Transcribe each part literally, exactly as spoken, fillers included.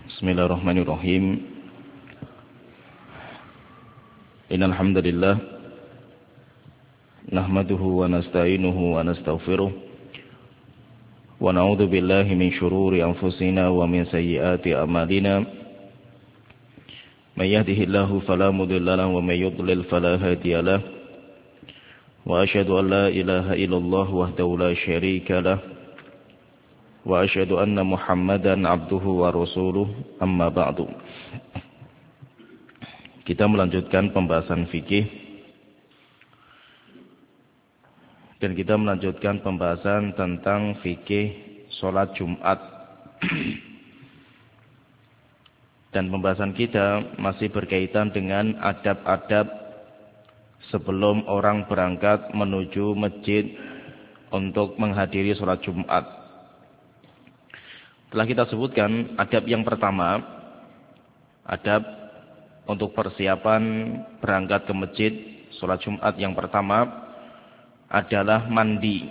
Bismillahirrahmanirrahim. Innal hamdalillah nahmaduhu wa nasta'inuhu wa nastaghfiruh wa na'udzu billahi min shururi anfusina wa min sayyiati a'malina. May yahdihillahu fala mudilla lahu wa may yudlil fala hadiya lahu. Wa asyhadu an la ilaha illallah wahdahu la syarika lahu. Wa asyhadu anna Muhammadan abduhu wa rasuluh, amma ba'du. Kita melanjutkan pembahasan fikih dan kita melanjutkan pembahasan tentang fikih salat Jumat. Dan pembahasan kita masih berkaitan dengan adab-adab sebelum orang berangkat menuju masjid untuk menghadiri salat Jumat. Telah kita sebutkan adab yang pertama, adab untuk persiapan berangkat ke masjid salat Jumat yang pertama adalah mandi.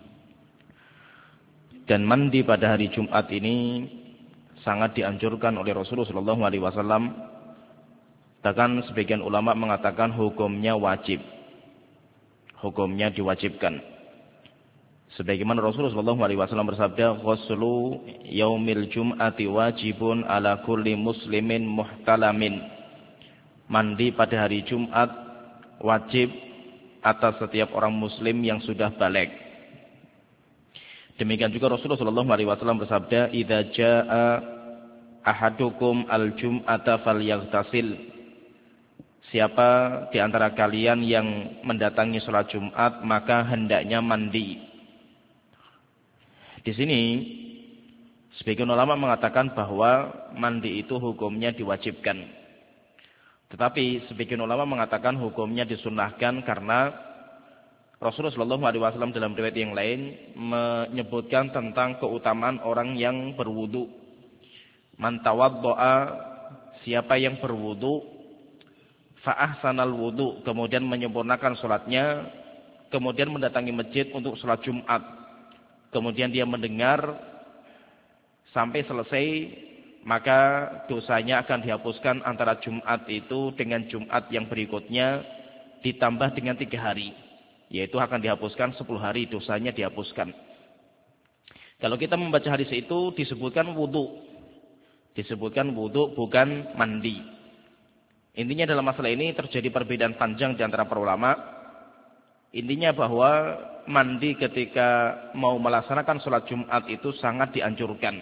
Dan mandi pada hari Jumat ini sangat dianjurkan oleh Rasulullah shallallahu alaihi wasallam. Bahkan sebagian ulama mengatakan hukumnya wajib, hukumnya diwajibkan. Sebagaimana Rasulullah shallallahu alaihi wasallam bersabda, "Ghuslu yaumil jum'ati wajibun ala kulli muslimin muhtalamin." Mandi pada hari Jumat wajib atas setiap orang muslim yang sudah baligh. Demikian juga Rasulullah shallallahu alaihi wasallam bersabda, "Idza jaa ahadukum al-jum'ata falyaghtasil." Siapa di antara kalian yang mendatangi salat Jumat maka hendaknya mandi. Di sini sebagian ulama mengatakan bahwa mandi itu hukumnya diwajibkan. Tetapi sebagian ulama mengatakan hukumnya disunnahkan karena Rasulullah shallallahu alaihi wasallam dalam riwayat yang lain menyebutkan tentang keutamaan orang yang berwudu. Man tawaddoa, siapa yang berwudu, fa ahsanal wudu, kemudian menyempurnakan salatnya, kemudian mendatangi masjid untuk salat Jumat. Kemudian dia mendengar sampai selesai, maka dosanya akan dihapuskan antara Jumat itu dengan Jumat yang berikutnya ditambah dengan tiga hari. Yaitu akan dihapuskan sepuluh hari, dosanya dihapuskan. Kalau kita membaca hadis itu disebutkan wudu. Disebutkan wudu bukan mandi. Intinya dalam masalah ini terjadi perbedaan panjang di antara para ulama. Intinya bahwa mandi ketika mau melaksanakan sholat Jumat itu sangat dianjurkan.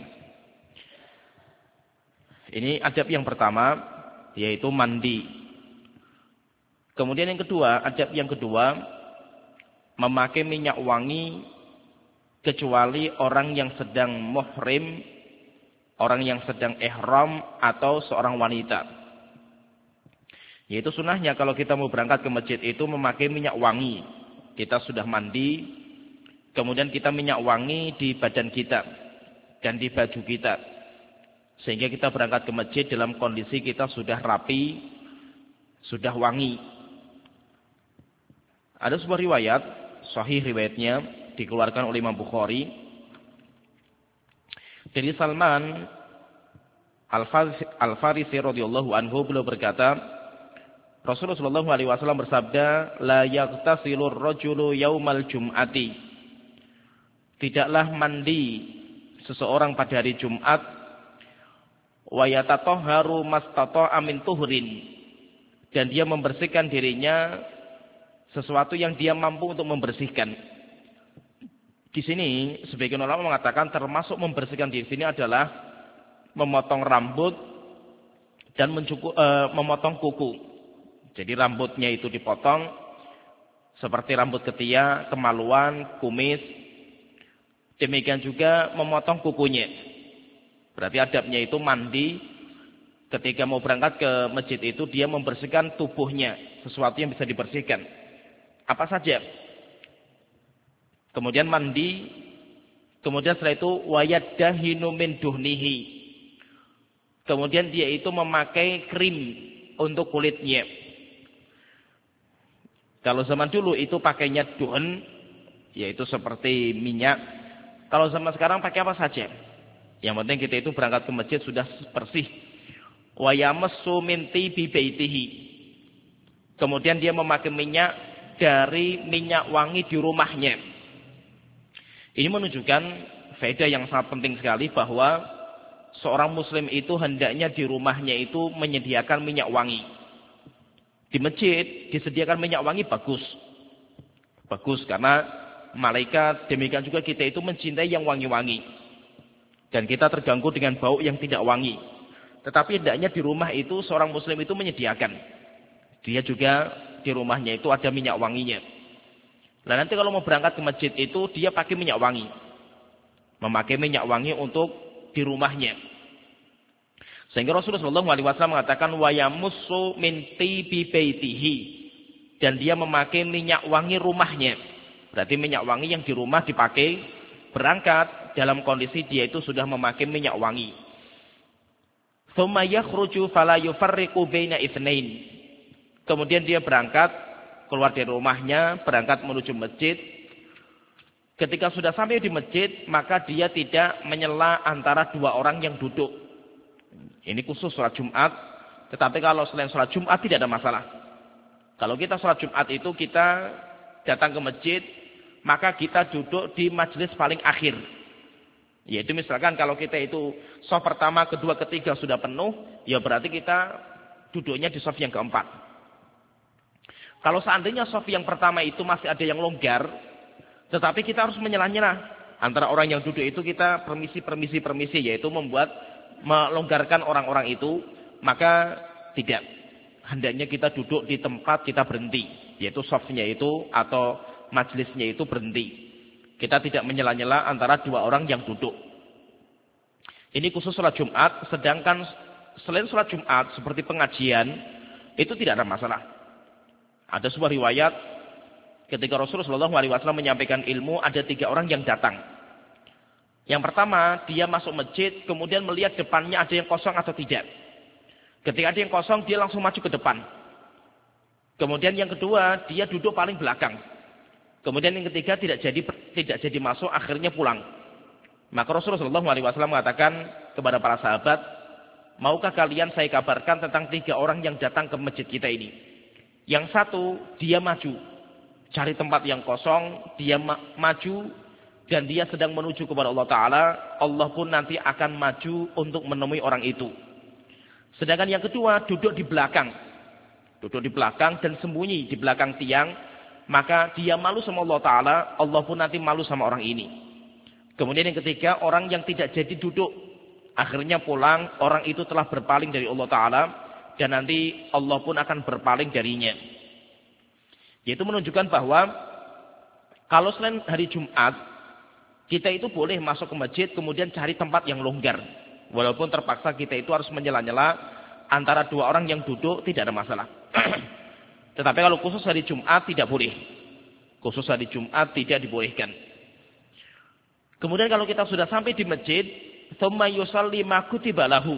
Ini adab yang pertama, yaitu mandi. Kemudian yang kedua, adab yang kedua, memakai minyak wangi kecuali orang yang sedang muhrim, orang yang sedang ihram atau seorang wanita. Yaitu sunnahnya kalau kita mau berangkat ke masjid itu memakai minyak wangi. Kita sudah mandi, kemudian kita minyak wangi di badan kita dan di baju kita. Sehingga kita berangkat ke masjid dalam kondisi kita sudah rapi, sudah wangi. Ada sebuah riwayat, sahih riwayatnya, dikeluarkan oleh Imam Bukhari. Dari Salman Al-Farisi radhiyallahu anhu, beliau berkata, Rasulullah shallallahu alaihi wasallam bersabda, "La yaghtasilur rajulu yaumal jum'ati." Tidaklah mandi seseorang pada hari Jumat, wa yatatahharu mastata'a min tuhrin, dan dia membersihkan dirinya sesuatu yang dia mampu untuk membersihkan. Di sini sebagian ulama mengatakan termasuk membersihkan diri sini adalah memotong rambut dan mencukup, e, memotong kuku. Jadi rambutnya itu dipotong seperti rambut ketiak, kemaluan, kumis. Demikian juga memotong kukunya. Berarti adabnya itu mandi ketika mau berangkat ke masjid itu dia membersihkan tubuhnya, sesuatu yang bisa dibersihkan. Apa saja. Kemudian mandi, kemudian setelah itu wayadahinu min duhnihi. Kemudian dia itu memakai krim untuk kulitnya. Kalau zaman dulu itu pakainya duhn, yaitu seperti minyak. Kalau zaman sekarang pakai apa saja? Yang penting kita itu berangkat ke masjid sudah bersih. Wa yamassu min tibi baitihi. Kemudian dia memakai minyak dari minyak wangi di rumahnya. Ini menunjukkan faedah yang sangat penting sekali bahwa seorang muslim itu hendaknya di rumahnya itu menyediakan minyak wangi. Di masjid disediakan minyak wangi bagus. Bagus karena malaikat, demikian juga kita itu mencintai yang wangi-wangi. Dan kita terganggu dengan bau yang tidak wangi. Tetapi hendaknya di rumah itu seorang muslim itu menyediakan. Dia juga di rumahnya itu ada minyak wanginya. Nah nanti kalau mau berangkat ke masjid itu dia pakai minyak wangi. Memakai minyak wangi untuk di rumahnya. Sehingga Rasulullah shallallahu alaihi wasallam mengatakan wa yamussu min tibi baitihi, dan dia memakai minyak wangi rumahnya. Berarti minyak wangi yang di rumah dipakai berangkat dalam kondisi dia itu sudah memakai minyak wangi. Tsumma yakhruju fala yufarriqu baina itsnain. Kemudian dia berangkat keluar dari rumahnya, berangkat menuju masjid. Ketika sudah sampai di masjid, maka dia tidak menyela antara dua orang yang duduk. Ini khusus sholat Jumat. Tetapi kalau selain sholat Jumat tidak ada masalah. Kalau kita sholat Jumat itu kita datang ke masjid, maka kita duduk di majelis paling akhir. Yaitu misalkan kalau kita itu shaf pertama, kedua, ketiga sudah penuh, ya berarti kita duduknya di shaf yang keempat. Kalau seandainya shaf yang pertama itu masih ada yang longgar, tetapi kita harus menyelah-nyelah antara orang yang duduk itu kita permisi, permisi, permisi, yaitu membuat melonggarkan orang-orang itu, maka tidak. Hendaknya kita duduk di tempat kita berhenti, yaitu shafnya itu atau majelisnya itu berhenti. Kita tidak menyela-nyela antara dua orang yang duduk. Ini khusus sholat Jumat, sedangkan selain sholat Jumat seperti pengajian, itu tidak ada masalah. Ada sebuah riwayat ketika Rasulullah shallallahu alaihi wasallam menyampaikan ilmu, ada tiga orang yang datang. Yang pertama, dia masuk masjid, kemudian melihat depannya ada yang kosong atau tidak. Ketika ada yang kosong, dia langsung maju ke depan. Kemudian yang kedua, dia duduk paling belakang. Kemudian yang ketiga tidak jadi tidak jadi masuk, akhirnya pulang. Maka Rasulullah shallallahu alaihi wasallam mengatakan kepada para sahabat, maukah kalian saya kabarkan tentang tiga orang yang datang ke masjid kita ini? Yang satu, dia maju, cari tempat yang kosong, dia ma maju, dan dia sedang menuju kepada Allah Ta'ala. Allah pun nanti akan maju untuk menemui orang itu. Sedangkan yang kedua, duduk di belakang. Duduk di belakang dan sembunyi di belakang tiang. Maka dia malu sama Allah Ta'ala, Allah pun nanti malu sama orang ini. Kemudian yang ketiga, orang yang tidak jadi duduk. Akhirnya pulang, orang itu telah berpaling dari Allah Ta'ala. Dan nanti Allah pun akan berpaling darinya. Yaitu menunjukkan bahwa kalau selain hari Jumat, kita itu boleh masuk ke masjid, kemudian cari tempat yang longgar. Walaupun terpaksa kita itu harus menyela-nyela antara dua orang yang duduk, tidak ada masalah. Tetapi kalau khusus hari Jumat tidak boleh. Khusus hari Jumat tidak dibolehkan. Kemudian kalau kita sudah sampai di masjid, tsumma yusalli ma kutiba lahu.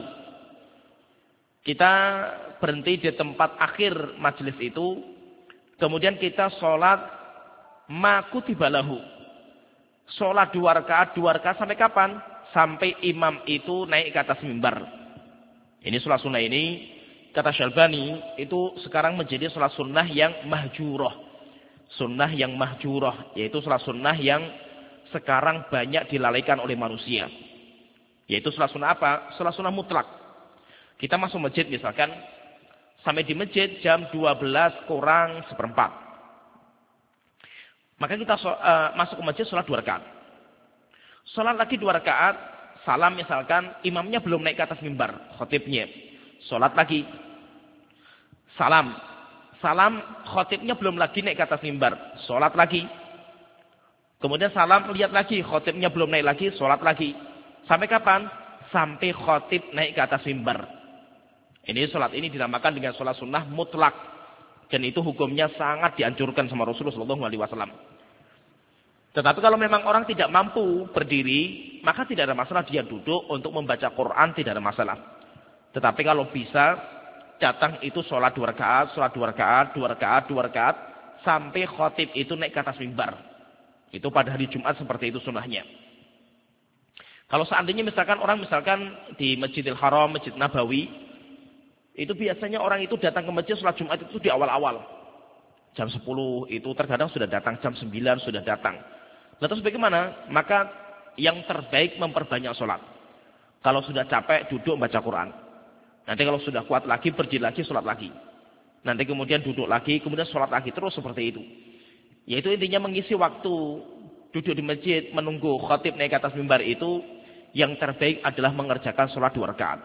Kita berhenti di tempat akhir majelis itu, kemudian kita sholat ma kutiba lahu. Sholat dua rakaat, dua rakaat sampai kapan? Sampai imam itu naik ke atas mimbar. Ini sholat sunnah ini, kata Syalbani, itu sekarang menjadi sholat sunnah yang mahjurah. Sunnah yang mahjurah, yaitu sholat sunnah yang sekarang banyak dilalaikan oleh manusia. Yaitu sholat sunnah apa? Sholat sunnah mutlak. Kita masuk masjid misalkan, sampai di masjid jam dua belas kurang seperempat. Maka kita uh, masuk ke masjid sholat dua rakaat. Sholat lagi dua rakaat, salam misalkan, imamnya belum naik ke atas mimbar, khotibnya. Sholat lagi. Salam. Salam, khotibnya belum lagi naik ke atas mimbar. Sholat lagi. Kemudian salam, lihat lagi, khotibnya belum naik lagi, sholat lagi. Sampai kapan? Sampai khotib naik ke atas mimbar. Ini sholat ini dinamakan dengan sholat sunnah mutlak. Dan itu hukumnya sangat dianjurkan sama Rasulullah shallallahu alaihi wasallam. Tetapi kalau memang orang tidak mampu berdiri, maka tidak ada masalah dia duduk untuk membaca Quran, tidak ada masalah. Tetapi kalau bisa, datang itu sholat dua rakaat, sholat dua rakaat, dua rakaat, dua rakaat, sampai khotib itu naik ke atas mimbar. Itu pada hari Jumat seperti itu sunnahnya. Kalau seandainya misalkan orang misalkan di Masjidil Haram, Masjid Nabawi, itu biasanya orang itu datang ke masjid sholat Jumat itu di awal-awal. Jam sepuluh itu terkadang sudah datang, jam sembilan sudah datang. Nah terus bagaimana? Maka yang terbaik memperbanyak sholat. Kalau sudah capek duduk baca Quran. Nanti kalau sudah kuat lagi berdiri lagi sholat lagi. Nanti kemudian duduk lagi, kemudian sholat lagi, terus seperti itu. Yaitu intinya mengisi waktu duduk di masjid menunggu khatib naik ke atas mimbar itu, yang terbaik adalah mengerjakan sholat dua rakaat.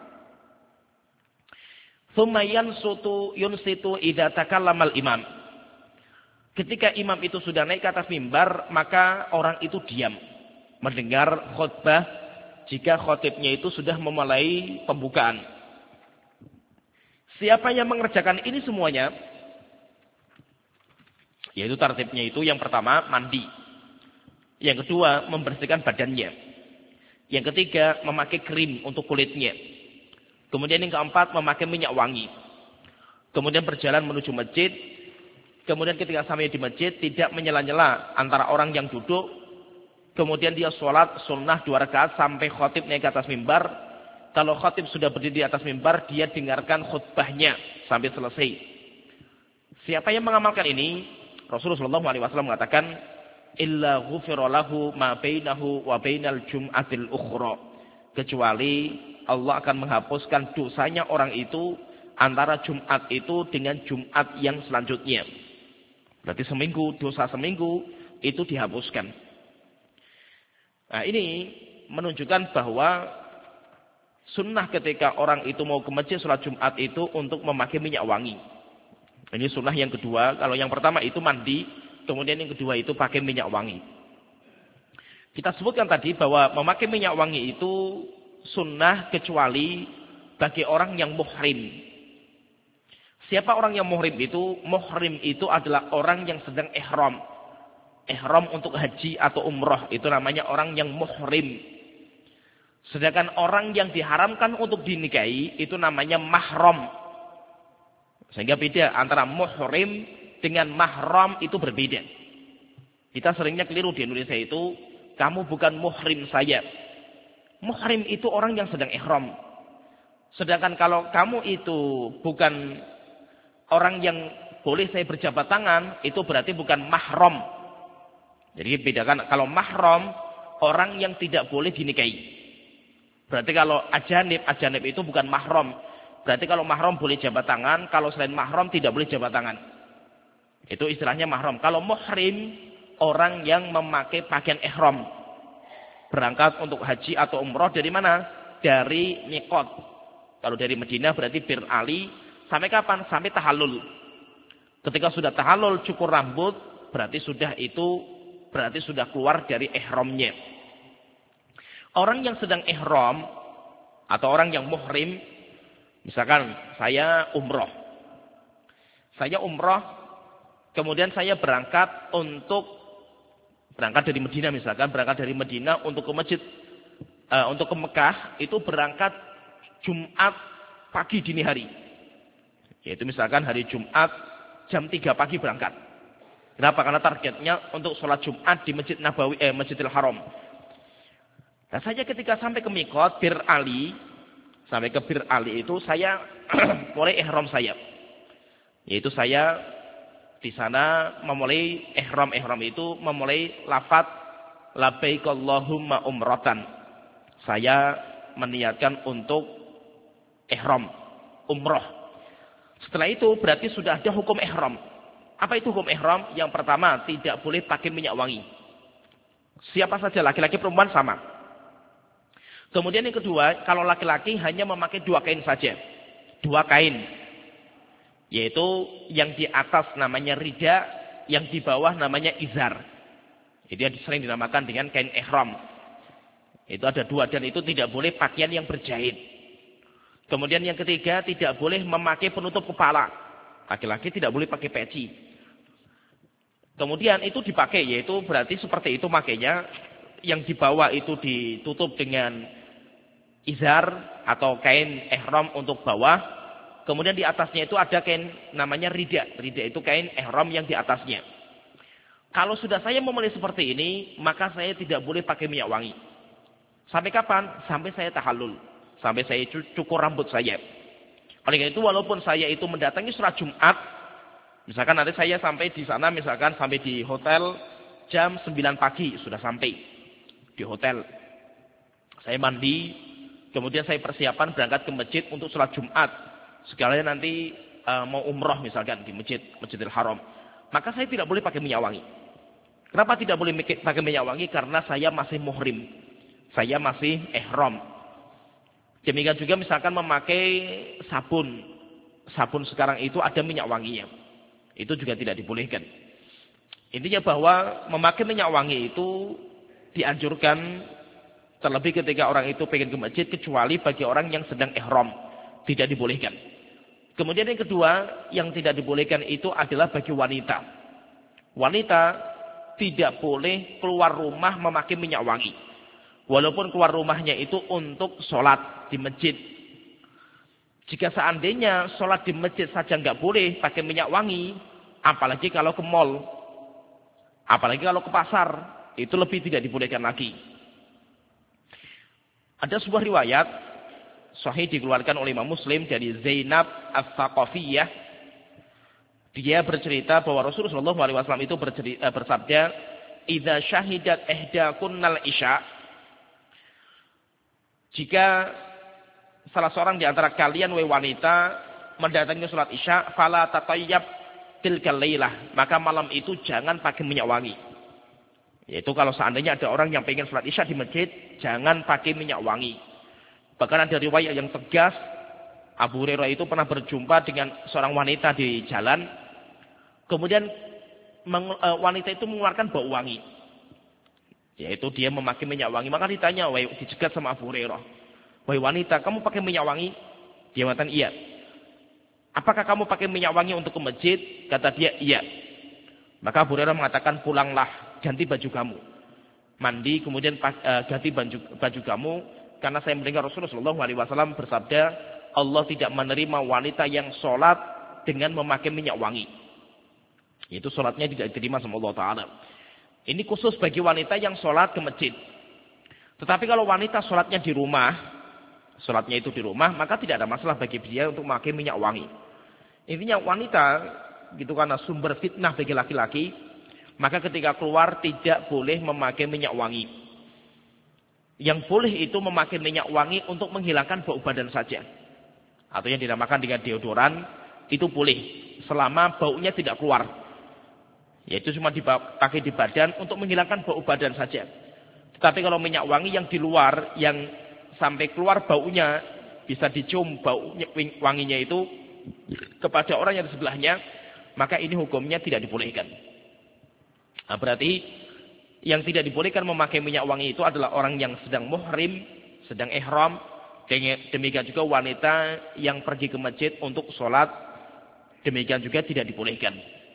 Tsumma yansutu yunsitu idza takallamal imam. Ketika imam itu sudah naik ke atas mimbar, maka orang itu diam mendengar khutbah jika khatibnya itu sudah memulai pembukaan. Siapa yang mengerjakan ini semuanya? Yaitu tertibnya itu yang pertama mandi. Yang kedua membersihkan badannya. Yang ketiga memakai krim untuk kulitnya. Kemudian yang keempat memakai minyak wangi. Kemudian berjalan menuju masjid. Kemudian ketika sampai di masjid tidak menyela-nyela antara orang yang duduk. Kemudian dia sholat sunnah dua rakaat sampai khatib naik ke atas mimbar. Kalau khatib sudah berdiri di atas mimbar, dia dengarkan khutbahnya sampai selesai. Siapa yang mengamalkan ini? Rasulullah shallallahu alaihi wasallam mengatakan, illa ghufira lahu ma bainahu wa bainal jum'atil ukhra. Kecuali Allah akan menghapuskan dosanya orang itu antara Jumat itu dengan Jumat yang selanjutnya. Berarti seminggu, dosa seminggu itu dihapuskan. Nah ini menunjukkan bahwa sunnah ketika orang itu mau ke masjid sholat Jumat itu untuk memakai minyak wangi. Ini sunnah yang kedua. Kalau yang pertama itu mandi. Kemudian yang kedua itu pakai minyak wangi. Kita sebutkan tadi bahwa memakai minyak wangi itu sunnah kecuali bagi orang yang muhrim. Siapa orang yang muhrim itu? Muhrim itu adalah orang yang sedang ihram. Ihram untuk haji atau umrah. Itu namanya orang yang muhrim. Sedangkan orang yang diharamkan untuk dinikahi itu namanya mahram. Sehingga beda antara muhrim dengan mahram itu berbeda. Kita seringnya keliru di Indonesia itu, kamu bukan muhrim saya. Muhrim itu orang yang sedang ihram. Sedangkan kalau kamu itu bukan orang yang boleh saya berjabat tangan, itu berarti bukan mahram. Jadi bedakan, kalau mahram orang yang tidak boleh dinikahi. Berarti kalau ajanib, ajanib itu bukan mahram. Berarti kalau mahram boleh jabat tangan, kalau selain mahram tidak boleh jabat tangan. Itu istilahnya mahram. Kalau muhrim, orang yang memakai pakaian ihram. Berangkat untuk haji atau umroh dari mana? Dari miqat. Kalau dari Madinah berarti Bir Ali. Sampai kapan? Sampai tahallul. Ketika sudah tahallul, cukur rambut, berarti sudah itu, berarti sudah keluar dari ihramnya. Orang yang sedang ihram atau orang yang muhrim, misalkan saya umroh. Saya umroh, kemudian saya berangkat untuk berangkat dari Madinah misalkan, berangkat dari Madinah untuk ke masjid, uh, untuk ke Mekah, itu berangkat Jumat pagi dini hari. Yaitu misalkan hari Jumat jam tiga pagi berangkat. Kenapa? Karena targetnya untuk sholat Jumat di Masjid Nabawi, eh, Masjidil Haram. Nah saya ketika sampai ke Miqat, Bir Ali, sampai ke Bir Ali itu saya mulai ihram saya. Yaitu saya di sana memulai ihram-ihram itu memulai lafaz labbaik Allahumma umratan. Saya meniatkan untuk ihram, umroh. Setelah itu berarti sudah ada hukum ihram. Apa itu hukum ihram? Yang pertama, tidak boleh pakai minyak wangi. Siapa saja, laki-laki perempuan sama. Kemudian yang kedua, kalau laki-laki hanya memakai dua kain saja. Dua kain. Yaitu yang di atas namanya rida, yang di bawah namanya izar. Itu yang sering dinamakan dengan kain ihram. Itu ada dua dan itu tidak boleh pakaian yang berjahit. Kemudian yang ketiga, tidak boleh memakai penutup kepala. Laki-laki tidak boleh pakai peci. Kemudian itu dipakai, yaitu berarti seperti itu makanya yang di bawah itu ditutup dengan izar atau kain ihram untuk bawah. Kemudian di atasnya itu ada kain namanya rida. Rida itu kain ihram yang di atasnya. Kalau sudah saya memulai seperti ini, maka saya tidak boleh pakai minyak wangi. Sampai kapan? Sampai saya tahallul. Sampai saya cukur rambut saya. Oleh karena itu walaupun saya itu mendatangi sholat Jumat, misalkan nanti saya sampai di sana, misalkan sampai di hotel jam sembilan pagi, sudah sampai di hotel. Saya mandi, kemudian saya persiapan berangkat ke masjid untuk sholat Jumat. Sekalian nanti uh, mau umroh misalkan di masjid, Masjidil Haram. Maka saya tidak boleh pakai minyak wangi. Kenapa tidak boleh pakai minyak wangi? Karena saya masih muhrim. Saya masih ihram. Demikian juga misalkan memakai sabun. Sabun sekarang itu ada minyak wanginya. Itu juga tidak dibolehkan. Intinya bahwa memakai minyak wangi itu dianjurkan terlebih ketika orang itu pengen ke masjid, kecuali bagi orang yang sedang ihram. Tidak dibolehkan. Kemudian yang kedua, yang tidak dibolehkan itu adalah bagi wanita. Wanita tidak boleh keluar rumah memakai minyak wangi. Walaupun keluar rumahnya itu untuk sholat di masjid. Jika seandainya sholat di masjid saja nggak boleh pakai minyak wangi, apalagi kalau ke mall, apalagi kalau ke pasar, itu lebih tidak dibolehkan lagi. Ada sebuah riwayat sahih dikeluarkan oleh Imam Muslim dari Zainab As-Saqafiyah. Dia bercerita bahwa Rasulullah shallallahu alaihi wasallam itu bercerita, bersabda, "Idza syahidat ihdakunnal isya." Jika salah seorang di antara kalian wahai wanita mendatangi salat isya, fala tatayyab tilkal lailah, maka malam itu jangan pakai minyak wangi. Yaitu kalau seandainya ada orang yang pengen salat isya di masjid, jangan pakai minyak wangi. Bahkan ada riwayat yang tegas, Abu Hurairah itu pernah berjumpa dengan seorang wanita di jalan. Kemudian wanita itu mengeluarkan bau wangi. Yaitu dia memakai minyak wangi. Maka ditanya, wahai dicegat sama Abu Hurairah. Wahai wanita, kamu pakai minyak wangi? Dia mengatakan, iya. Apakah kamu pakai minyak wangi untuk ke masjid? Kata dia, iya. Maka Abu Hurairah mengatakan, pulanglah, ganti baju kamu. Mandi, kemudian uh, ganti baju, baju kamu. Karena saya mendengar Rasulullah shallallahu alaihi wasallam bersabda, Allah tidak menerima wanita yang sholat dengan memakai minyak wangi. Itu sholatnya tidak diterima sama Allah Ta'ala. Ini khusus bagi wanita yang sholat ke masjid. Tetapi kalau wanita sholatnya di rumah, sholatnya itu di rumah, maka tidak ada masalah bagi dia untuk memakai minyak wangi. Intinya wanita, gitu karena sumber fitnah bagi laki-laki, maka ketika keluar tidak boleh memakai minyak wangi. Yang boleh itu memakai minyak wangi untuk menghilangkan bau badan saja. Atau yang dinamakan dengan deodoran, itu boleh. Selama baunya tidak keluar. Yaitu cuma dipakai di badan untuk menghilangkan bau badan saja. Tetapi kalau minyak wangi yang di luar, yang sampai keluar baunya, bisa dicium bau wanginya itu kepada orang yang di sebelahnya, maka ini hukumnya tidak dibolehkan. Nah, berarti yang tidak dibolehkan memakai minyak wangi itu adalah orang yang sedang muhrim, sedang ihram. Demikian juga wanita yang pergi ke masjid untuk sholat, demikian juga tidak dibolehkan.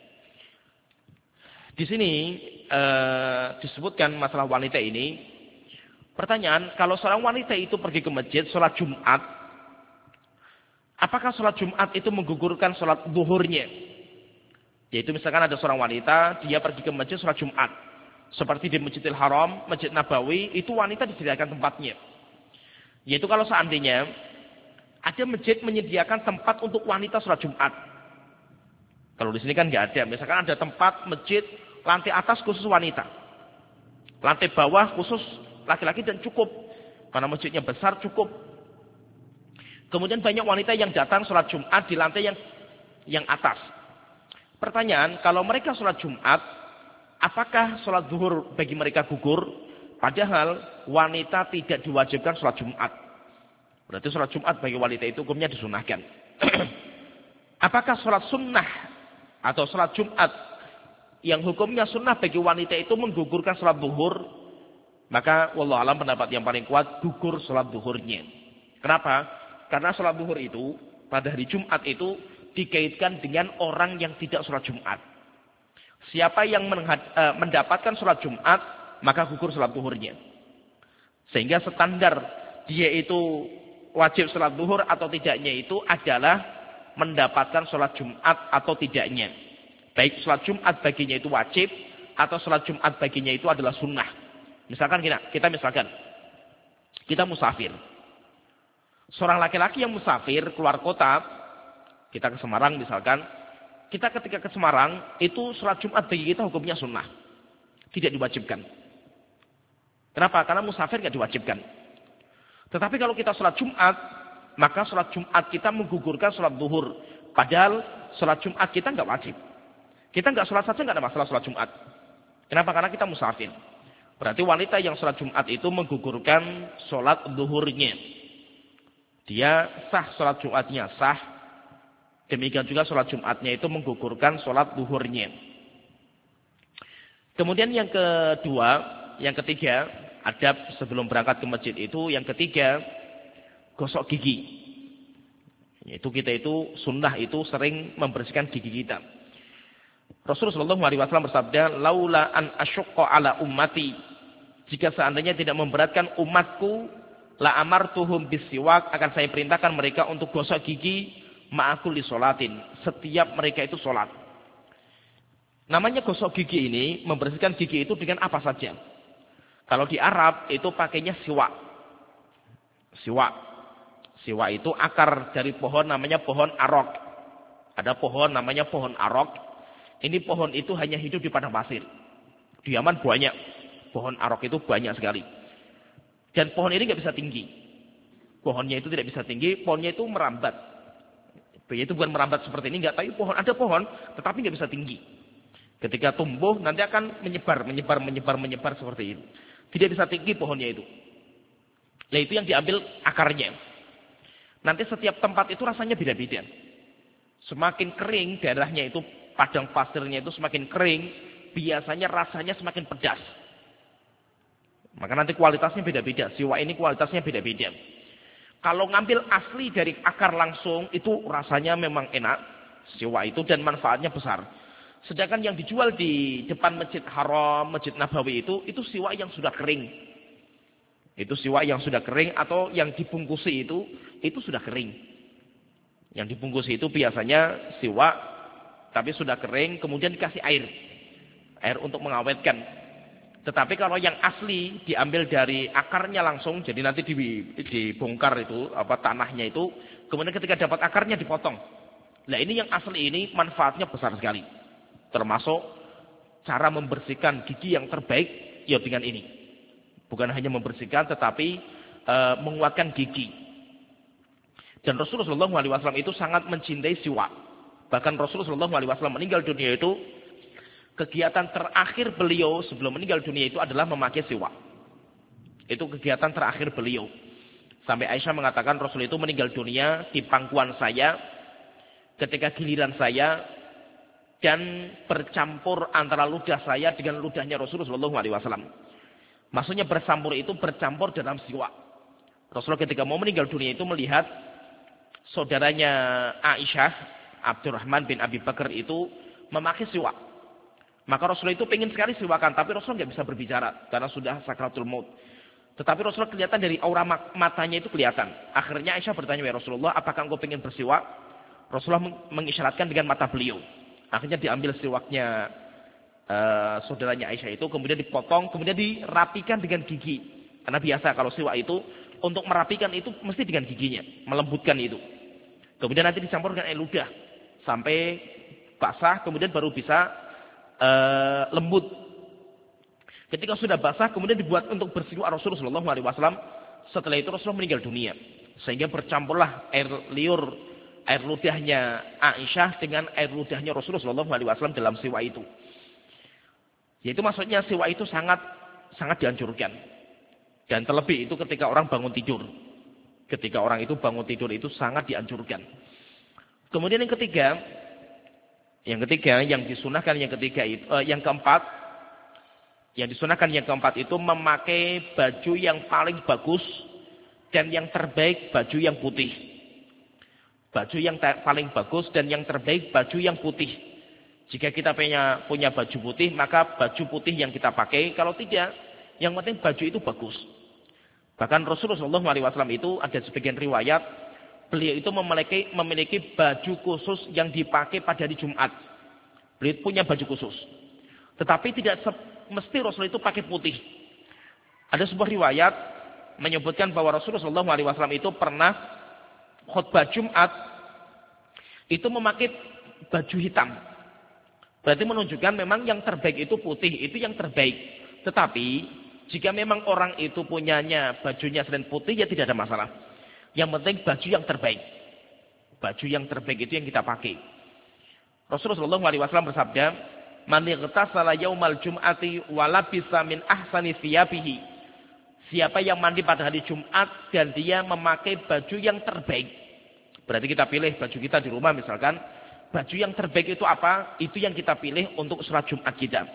Di sini eh, disebutkan masalah wanita ini. Pertanyaan, kalau seorang wanita itu pergi ke masjid sholat Jumat, apakah sholat Jumat itu menggugurkan sholat zuhurnya? Yaitu misalkan ada seorang wanita, dia pergi ke masjid sholat Jumat. Seperti di Masjidil Haram, Masjid Nabawi, itu wanita disediakan tempatnya. Yaitu kalau seandainya ada masjid menyediakan tempat untuk wanita sholat Jumat. Kalau di sini kan nggak ada. Misalkan ada tempat masjid lantai atas khusus wanita, lantai bawah khusus laki-laki dan cukup. Karena masjidnya besar cukup. Kemudian banyak wanita yang datang sholat Jumat di lantai yang yang atas. Pertanyaan, kalau mereka sholat Jumat, apakah sholat zuhur bagi mereka gugur? Padahal wanita tidak diwajibkan sholat Jumat. Berarti sholat Jumat bagi wanita itu hukumnya disunahkan. Apakah sholat sunnah atau sholat Jumat yang hukumnya sunnah bagi wanita itu menggugurkan sholat zuhur? Maka wallahu alam pendapat yang paling kuat gugur sholat zuhurnya. Kenapa? Karena sholat zuhur itu pada hari Jumat itu dikaitkan dengan orang yang tidak sholat Jumat. Siapa yang mendapatkan sholat Jumat, maka gugur sholat zuhurnya. Sehingga standar dia itu wajib sholat zuhur atau tidaknya itu adalah mendapatkan sholat Jumat atau tidaknya. Baik sholat Jumat baginya itu wajib atau sholat Jumat baginya itu adalah sunnah. Misalkan kita, kita misalkan Kita musafir. Seorang laki-laki yang musafir keluar kota, kita ke Semarang misalkan, kita ketika ke Semarang, itu sholat Jumat bagi kita hukumnya sunnah. Tidak diwajibkan. Kenapa? Karena musafir tidak diwajibkan. Tetapi kalau kita sholat Jumat, maka sholat Jumat kita menggugurkan sholat duhur. Padahal sholat Jumat kita nggak wajib. Kita nggak sholat saja nggak ada masalah sholat Jumat. Kenapa? Karena kita musafir. Berarti wanita yang sholat Jumat itu menggugurkan sholat duhurnya. Dia sah sholat Jumatnya, sah. Demikian juga sholat Jumatnya itu menggugurkan sholat duhurnya. Kemudian yang kedua, yang ketiga, adab sebelum berangkat ke masjid itu, yang ketiga, gosok gigi. Itu kita itu sunnah itu sering membersihkan gigi kita. Rasulullah shallallahu alaihi wasallam bersabda, "Laula an asyqa ala ummati." Jika seandainya tidak memberatkan umatku, la amartuhum bisiwak, akan saya perintahkan mereka untuk gosok gigi ma'akul sholatin, setiap mereka itu sholat. Namanya gosok gigi ini, membersihkan gigi itu dengan apa saja. Kalau di Arab itu pakainya siwak. Siwak. Siwak itu akar dari pohon namanya pohon arok. Ada pohon namanya pohon arok. Ini pohon itu hanya hidup di padang pasir. Di Yaman banyak. Pohon arok itu banyak sekali. Dan pohon ini nggak bisa tinggi. Pohonnya itu tidak bisa tinggi, pohonnya itu merambat. Itu bukan merambat seperti ini, enggak, tapi pohon ada pohon, tetapi nggak bisa tinggi. Ketika tumbuh nanti akan menyebar, menyebar, menyebar, menyebar seperti itu. Tidak bisa tinggi pohonnya itu. Nah itu yang diambil akarnya. Nanti setiap tempat itu rasanya beda-beda. Semakin kering daerahnya itu, padang pasirnya itu semakin kering, biasanya rasanya semakin pedas. Maka nanti kualitasnya beda-beda. Siwak ini kualitasnya beda-beda. Kalau ngambil asli dari akar langsung, itu rasanya memang enak. Siwak itu dan manfaatnya besar. Sedangkan yang dijual di depan Masjid Haram, Masjid Nabawi itu, itu siwak yang sudah kering. Itu siwak yang sudah kering atau yang dibungkusi itu, itu sudah kering. Yang dibungkusi itu biasanya siwak, tapi sudah kering, kemudian dikasih air. Air untuk mengawetkan. Tetapi kalau yang asli diambil dari akarnya langsung, jadi nanti dibongkar itu, apa tanahnya itu, kemudian ketika dapat akarnya dipotong. Nah ini yang asli ini manfaatnya besar sekali. Termasuk cara membersihkan gigi yang terbaik, ya dengan ini. Bukan hanya membersihkan, tetapi e, menguatkan gigi. Dan Rasulullah shallallahu alaihi wasallam itu sangat mencintai siwak. Bahkan Rasulullah shallallahu alaihi wasallam meninggal dunia itu, kegiatan terakhir beliau sebelum meninggal dunia itu adalah memakai siwak. Itu kegiatan terakhir beliau. Sampai Aisyah mengatakan Rasul itu meninggal dunia di pangkuan saya ketika giliran saya dan bercampur antara ludah saya dengan ludahnya Rasulullah shallallahu alaihi wasallam. Maksudnya bercampur itu bercampur dalam siwak. Rasulullah ketika mau meninggal dunia itu melihat saudaranya Aisyah, Abdurrahman bin Abi Bakar itu memakai siwak. Maka Rasulullah itu pengen sekali siwakan, tapi Rasulullah nggak bisa berbicara karena sudah sakratul maut. Tetapi Rasulullah kelihatan dari aura matanya itu kelihatan. Akhirnya Aisyah bertanya, "Ya Rasulullah, apakah engkau pengen bersiwak?" Rasulullah mengisyaratkan dengan mata beliau. Akhirnya diambil siwaknya uh, saudaranya Aisyah itu, kemudian dipotong, kemudian dirapikan dengan gigi. Karena biasa kalau siwak itu untuk merapikan itu mesti dengan giginya, melembutkan itu. Kemudian nanti dicampur dengan air ludah sampai basah, kemudian baru bisa Uh, lembut. Ketika sudah basah, kemudian dibuat untuk bersiwak Rasulullah shallallahu alaihi wasallam. Setelah itu Rasulullah meninggal dunia, sehingga bercampurlah air liur, air ludahnya Aisyah dengan air ludahnya Rasulullah shallallahu alaihi wasallam dalam siwak itu. Yaitu maksudnya siwak itu sangat sangat dianjurkan. Dan terlebih itu ketika orang bangun tidur. Ketika orang itu bangun tidur itu sangat dianjurkan. Kemudian yang ketiga. Yang ketiga, yang disunahkan yang ketiga itu, eh, yang keempat, yang disunahkan yang keempat itu memakai baju yang paling bagus dan yang terbaik baju yang putih. Baju yang paling bagus dan yang terbaik baju yang putih. Jika kita punya punya baju putih, maka baju putih yang kita pakai. Kalau tidak, yang penting baju itu bagus. Bahkan Rasulullah shallallahu alaihi wasallam itu ada sebagian riwayat. Beliau itu memiliki, memiliki baju khusus yang dipakai pada hari Jumat. Beliau punya baju khusus. Tetapi tidak mesti Rasul itu pakai putih. Ada sebuah riwayat, menyebutkan bahwa Rasulullah shallallahu alaihi wasallam itu pernah khutbah Jumat itu memakai baju hitam. Berarti menunjukkan memang yang terbaik itu putih, itu yang terbaik. Tetapi jika memang orang itu punyanya bajunya selain putih, ya tidak ada masalah. Yang penting baju yang terbaik. Baju yang terbaik itu yang kita pakai. Rasulullah shallallahu alaihi wasallam bersabda, "Man ightasala yaumal jum'ati wa labisa min ahsani thiyabihi." Siapa yang mandi pada hari Jumat dan dia memakai baju yang terbaik. Berarti kita pilih baju kita di rumah misalkan, baju yang terbaik itu apa? Itu yang kita pilih untuk sholat Jumat kita.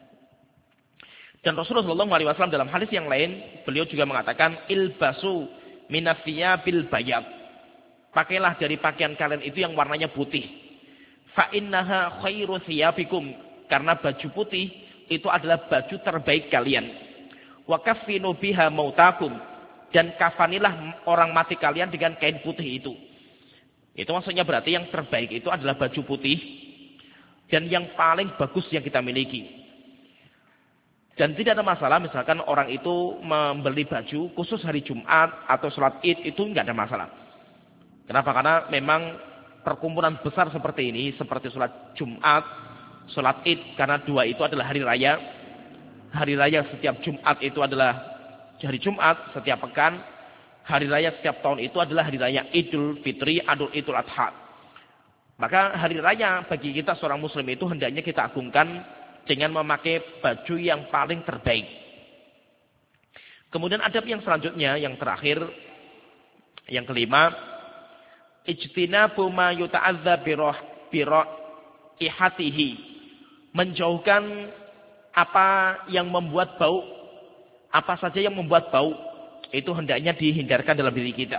Dan Rasulullah shallallahu alaihi wasallam dalam hadis yang lain, beliau juga mengatakan, ilbasu minafiyabil bayad. Pakailah dari pakaian kalian itu yang warnanya putih. Fa innaha khairu thiyabikum. Karena baju putih itu adalah baju terbaik kalian. Wa kaffinu biha mautakum. Dan kafanilah orang mati kalian dengan kain putih itu. Itu maksudnya berarti yang terbaik itu adalah baju putih. Dan yang paling bagus yang kita miliki. Dan tidak ada masalah misalkan orang itu membeli baju khusus hari Jumat atau sholat Id, itu tidak ada masalah. Kenapa? Karena memang perkumpulan besar seperti ini, seperti sholat Jumat, sholat Id, karena dua itu adalah hari raya. Hari raya setiap Jumat itu adalah hari Jumat, setiap pekan. Hari raya setiap tahun itu adalah hari raya Idul Fitri, Adul Idul Adha. Maka hari raya bagi kita seorang muslim itu hendaknya kita agungkan dengan memakai baju yang paling terbaik. Kemudian adab yang selanjutnya, yang terakhir, yang kelima, ijtinabu ma yuta'adza bira'ihatihi. Menjauhkan apa yang membuat bau, apa saja yang membuat bau, itu hendaknya dihindarkan dalam diri kita.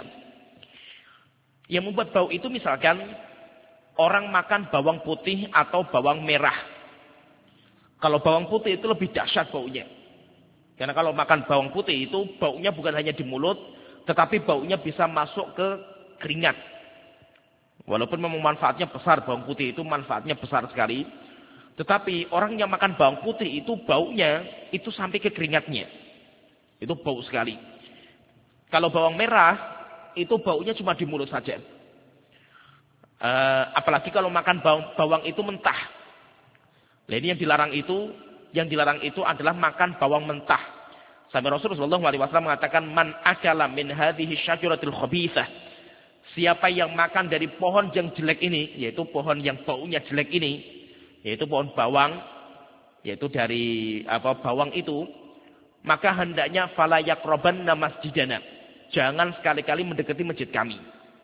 Yang membuat bau itu misalkan orang makan bawang putih atau bawang merah. Kalau bawang putih itu lebih dahsyat baunya. Karena kalau makan bawang putih itu baunya bukan hanya di mulut, tetapi baunya bisa masuk ke keringat. Walaupun memang manfaatnya besar, bawang putih itu manfaatnya besar sekali. Tetapi orang yang makan bawang putih itu baunya itu sampai ke keringatnya. Itu bau sekali. Kalau bawang merah itu baunya cuma di mulut saja. Uh, apalagi kalau makan bawang, bawang itu mentah. Nah, ini yang dilarang itu, yang dilarang itu adalah makan bawang mentah. Sampai Rasulullah shallallahu alaihi wasallam mengatakan, man akala min hadhihi syajaratil khabithah. Siapa yang makan dari pohon yang jelek ini, yaitu pohon yang baunya jelek ini, yaitu pohon bawang, yaitu dari apa bawang itu, maka hendaknya fala yaqrabanna masjidana. Jangan sekali-kali mendekati masjid kami.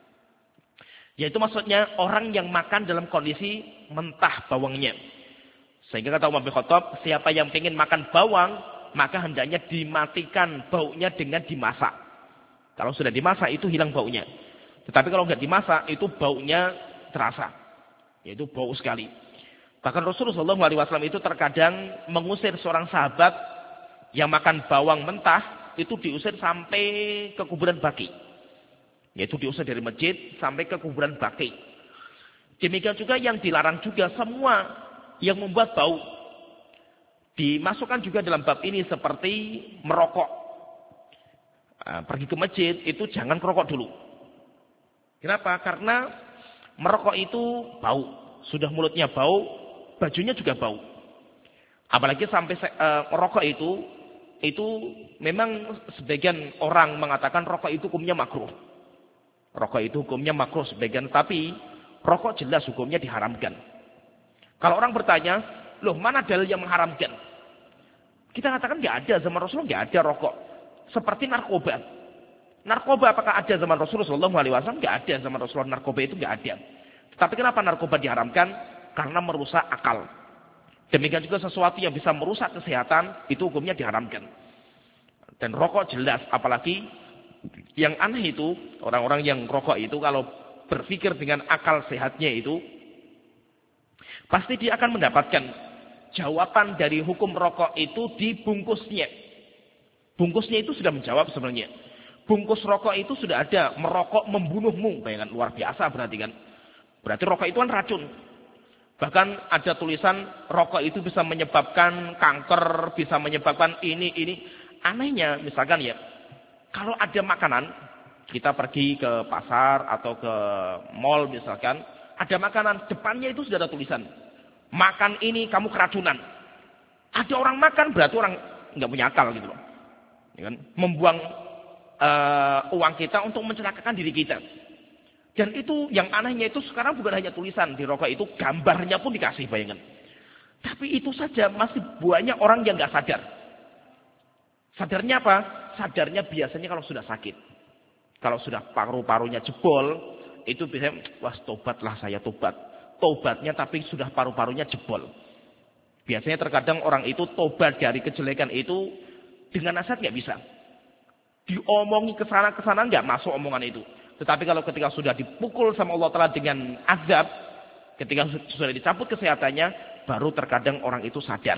Yaitu maksudnya orang yang makan dalam kondisi mentah bawangnya. Sehingga kata Umar bin Khattab, siapa yang ingin makan bawang, maka hendaknya dimatikan baunya dengan dimasak. Kalau sudah dimasak itu hilang baunya. Tetapi kalau nggak dimasak itu baunya terasa. Yaitu bau sekali. Bahkan Rasulullah shallallahu alaihi wasallam itu terkadang mengusir seorang sahabat yang makan bawang mentah, itu diusir sampai ke kuburan Baqi. Yaitu diusir dari masjid sampai ke kuburan Baqi. Demikian juga yang dilarang juga semua yang membuat bau. Dimasukkan juga dalam bab ini seperti merokok. Nah, pergi ke masjid itu jangan merokok dulu. Kenapa? Karena merokok itu bau. Sudah mulutnya bau, bajunya juga bau. Apalagi sampai uh, merokok itu, itu memang sebagian orang mengatakan rokok itu hukumnya makruh. Rokok itu hukumnya makruh sebagian, tapi rokok jelas hukumnya diharamkan. Kalau orang bertanya, loh mana dalil yang mengharamkan? Kita katakan nggak ada, zaman Rasulullah nggak ada rokok. Seperti narkoba. Narkoba apakah ada zaman Rasulullah shallallahu alaihi wasallam? Nggak ada zaman Rasulullah, narkoba itu nggak ada. Tapi kenapa narkoba diharamkan? Karena merusak akal. Demikian juga sesuatu yang bisa merusak kesehatan, itu hukumnya diharamkan. Dan rokok jelas, apalagi yang aneh itu, orang-orang yang rokok itu kalau berpikir dengan akal sehatnya itu, pasti dia akan mendapatkan jawaban dari hukum rokok itu di bungkusnya. Bungkusnya itu sudah menjawab sebenarnya. Bungkus rokok itu sudah ada, merokok membunuhmu. Bayangan luar biasa berarti kan. Berarti rokok itu kan racun. Bahkan ada tulisan rokok itu bisa menyebabkan kanker, bisa menyebabkan ini, ini. Anehnya misalkan ya, Kalau ada makanan, kita pergi ke pasar atau ke mall misalkan, ada makanan, depannya itu sudah ada tulisan. Makan ini kamu keracunan. Ada orang makan berarti orang nggak punya akal gitu loh. Ya kan? Membuang uh, uang kita untuk mencelakakan diri kita. Dan itu yang anehnya itu sekarang bukan hanya tulisan di rokok itu, gambarnya pun dikasih, bayangan. Tapi itu saja masih banyak orang yang nggak sadar. Sadarnya apa? Sadarnya biasanya kalau sudah sakit. Kalau sudah paru-parunya jebol, itu biasanya, wah tobatlah saya tobat. Tobatnya tapi sudah paru-parunya jebol. Biasanya terkadang orang itu tobat dari kejelekan itu dengan nasihat nggak bisa. Diomongi kesana kesana nggak masuk omongan itu. Tetapi kalau ketika sudah dipukul sama Allah Taala dengan azab, ketika sudah dicabut kesehatannya, baru terkadang orang itu sadar.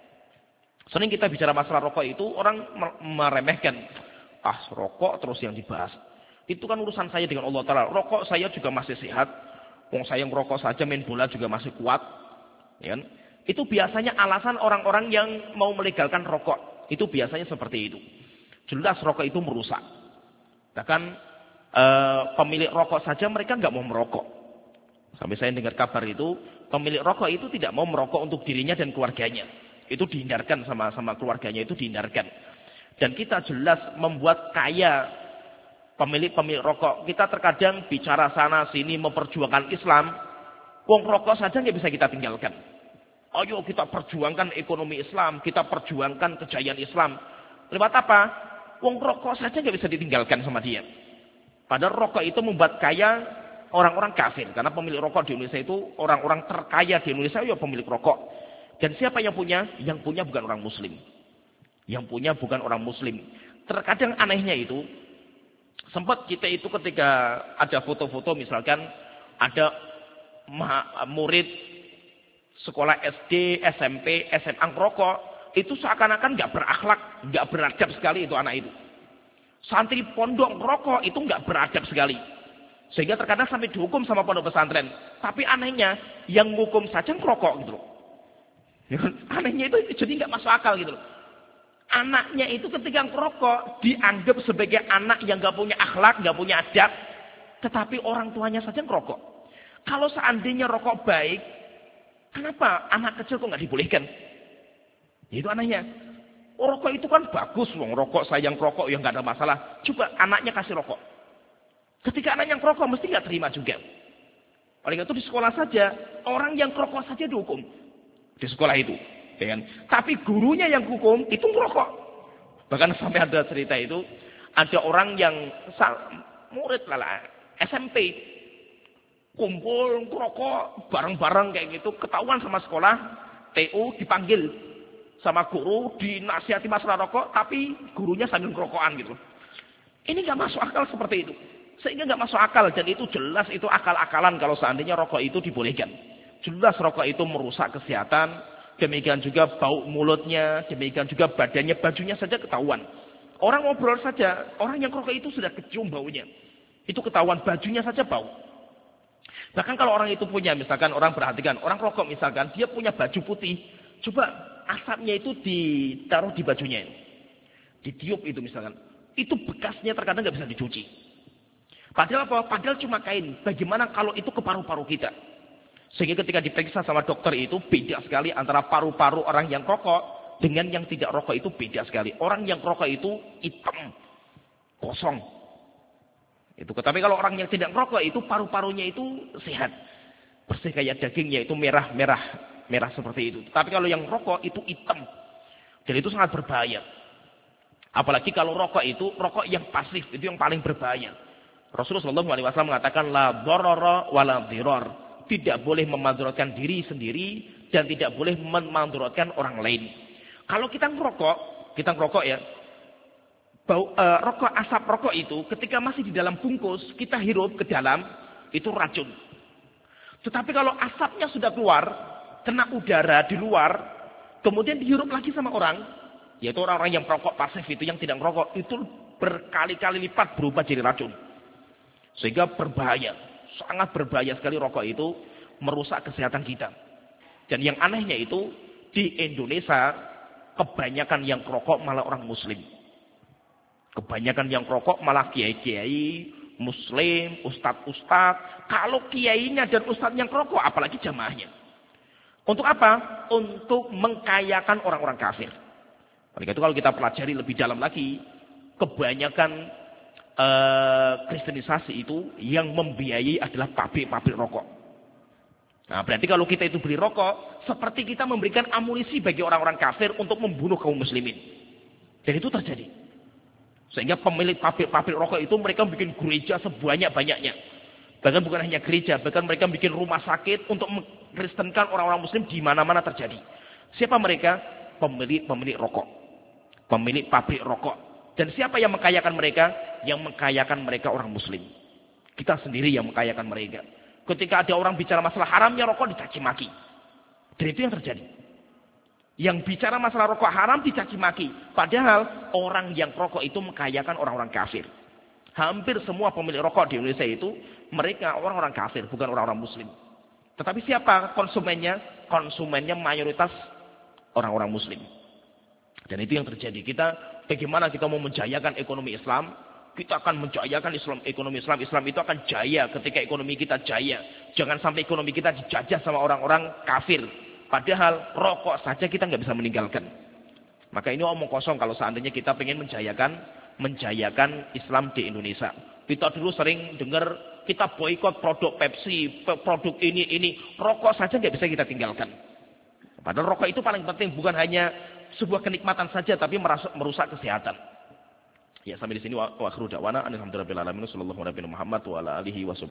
Sering kita bicara masalah rokok itu, orang meremehkan. Ah, rokok terus yang dibahas. Itu kan urusan saya dengan Allah Ta'ala. Rokok saya juga masih sehat. Wong saya ngerokok saja, main bola juga masih kuat. Ya kan? Itu biasanya alasan orang-orang yang mau melegalkan rokok. Itu biasanya seperti itu. Jelas rokok itu merusak. Bahkan eh, pemilik rokok saja mereka nggak mau merokok. Sampai saya dengar kabar itu, pemilik rokok itu tidak mau merokok untuk dirinya dan keluarganya. Itu dihindarkan sama sama keluarganya, itu dihindarkan. Dan kita jelas membuat kaya pemilik-pemilik rokok. Kita terkadang bicara sana sini memperjuangkan Islam. Wong rokok saja nggak bisa kita tinggalkan. Ayo kita perjuangkan ekonomi Islam, kita perjuangkan kejayaan Islam. Lewat apa? Wong rokok saja nggak bisa ditinggalkan sama dia. Padahal rokok itu membuat kaya orang-orang kafir. Karena pemilik rokok di Indonesia itu orang-orang terkaya di Indonesia ya pemilik rokok. Dan siapa yang punya? Yang punya bukan orang muslim. Yang punya bukan orang muslim. Terkadang anehnya itu, sempat kita itu ketika ada foto-foto misalkan, ada murid sekolah S D, S M P, S M A ngerokok, itu seakan-akan nggak berakhlak, nggak beradab sekali itu anak itu. Santri pondok ngerokok itu nggak beradab sekali. Sehingga terkadang sampai dihukum sama pondok pesantren. Tapi anehnya, yang hukum saja ngerokok gitu loh. Anehnya itu jadi nggak masuk akal gitu loh. Anaknya itu ketika ngerokok dianggap sebagai anak yang nggak punya akhlak, nggak punya adab, tetapi orang tuanya saja ngerokok. Kalau seandainya rokok baik, kenapa anak kecil kok nggak dibolehkan? Itu anehnya. Oh, rokok itu kan bagus, wong rokok sayang rokok yang nggak ada masalah. Coba anaknya kasih rokok. Ketika anak yang rokok mesti nggak terima juga. Oleh itu di sekolah saja orang yang rokok saja dihukum. Di sekolah itu, ya kan? Tapi gurunya yang hukum itu ngerokok. Bahkan sampai ada cerita itu, ada orang yang murid lah, S M P, kumpul ngerokok bareng-bareng kayak gitu, ketahuan sama sekolah, T U dipanggil sama guru, dinasihati masalah rokok, tapi gurunya sambil ngerokokan gitu. Ini nggak masuk akal seperti itu. Sehingga nggak masuk akal, dan itu jelas itu akal-akalan kalau seandainya rokok itu dibolehkan. Jelas rokok itu merusak kesehatan, demikian juga bau mulutnya, demikian juga badannya, bajunya saja ketahuan. Orang ngobrol saja, orang yang rokok itu sudah kecium baunya. Itu ketahuan, bajunya saja bau. Bahkan kalau orang itu punya, misalkan orang perhatikan, orang rokok misalkan, dia punya baju putih, coba asapnya itu ditaruh di bajunya. Ditiup itu misalkan. Itu bekasnya terkadang nggak bisa dicuci. Padahal apa? Padahal cuma kain. Bagaimana kalau itu ke paru-paru kita? Sehingga ketika diperiksa sama dokter itu beda sekali antara paru-paru orang yang rokok dengan yang tidak rokok itu beda sekali. Orang yang rokok itu hitam, kosong. Itu. Tapi kalau orang yang tidak rokok itu paru-parunya itu sehat, bersih kayak dagingnya itu merah, merah, merah seperti itu. Tapi kalau yang rokok itu hitam, dan itu sangat berbahaya. Apalagi kalau rokok itu rokok yang pasif itu yang paling berbahaya. Rasulullah shallallahu alaihi wasallam mengatakan la dharara wala dhirar. Tidak boleh memanduratkan diri sendiri dan tidak boleh memanduratkan orang lain. Kalau kita ngerokok, kita ngerokok ya, bau e, rokok asap rokok itu ketika masih di dalam bungkus kita hirup ke dalam itu racun. Tetapi kalau asapnya sudah keluar, kena udara di luar, kemudian dihirup lagi sama orang, yaitu orang-orang yang perokok pasif itu yang tidak ngerokok itu berkali-kali lipat berubah jadi racun, sehingga berbahaya. Sangat berbahaya sekali rokok itu merusak kesehatan kita. Dan yang anehnya itu di Indonesia kebanyakan yang rokok malah orang muslim. Kebanyakan yang rokok malah kiai-kiai, muslim, ustadz-ustadz. Kalau kiainya dan ustadznya yang rokok, apalagi jamaahnya. Untuk apa? Untuk mengkayakan orang-orang kafir. Oleh itu kalau kita pelajari lebih dalam lagi, kebanyakan eh, kristenisasi itu yang membiayai adalah pabrik-pabrik rokok. Nah, berarti kalau kita itu beli rokok, seperti kita memberikan amunisi bagi orang-orang kafir untuk membunuh kaum muslimin. Dan itu terjadi. Sehingga pemilik pabrik-pabrik rokok itu mereka bikin gereja sebanyak-banyaknya. Bahkan bukan hanya gereja, bahkan mereka bikin rumah sakit untuk mengkristenkan orang-orang muslim di mana-mana terjadi. Siapa mereka? Pemilik-pemilik rokok. Pemilik pabrik rokok. Dan siapa yang mengkayakan mereka? Yang mengkayakan mereka orang muslim. Kita sendiri yang mengkayakan mereka. Ketika ada orang bicara masalah haramnya rokok, dicaci maki. Dan itu yang terjadi. Yang bicara masalah rokok haram dicaci maki. Padahal orang yang rokok itu mengkayakan orang-orang kafir. Hampir semua pemilik rokok di Indonesia itu, mereka orang-orang kafir, bukan orang-orang muslim. Tetapi siapa konsumennya? Konsumennya mayoritas orang-orang muslim. Dan itu yang terjadi. Kita, bagaimana kita mau menjayakan ekonomi Islam? Kita akan menjayakan Islam, ekonomi Islam. Islam itu akan jaya ketika ekonomi kita jaya. Jangan sampai ekonomi kita dijajah sama orang-orang kafir. Padahal rokok saja kita nggak bisa meninggalkan. Maka ini omong kosong kalau seandainya kita pengen menjayakan, menjayakan Islam di Indonesia. Kita dulu sering dengar kita boikot produk Pepsi, produk ini ini. Rokok saja nggak bisa kita tinggalkan. Padahal rokok itu paling penting, bukan hanya sebuah kenikmatan saja, tapi merusak kesehatan. Ya, sampai di sini wa akhiru da'wana alhamdulillahirabbil alamin sallallahu alaihi wa sallam Muhammad wa ala alihi wa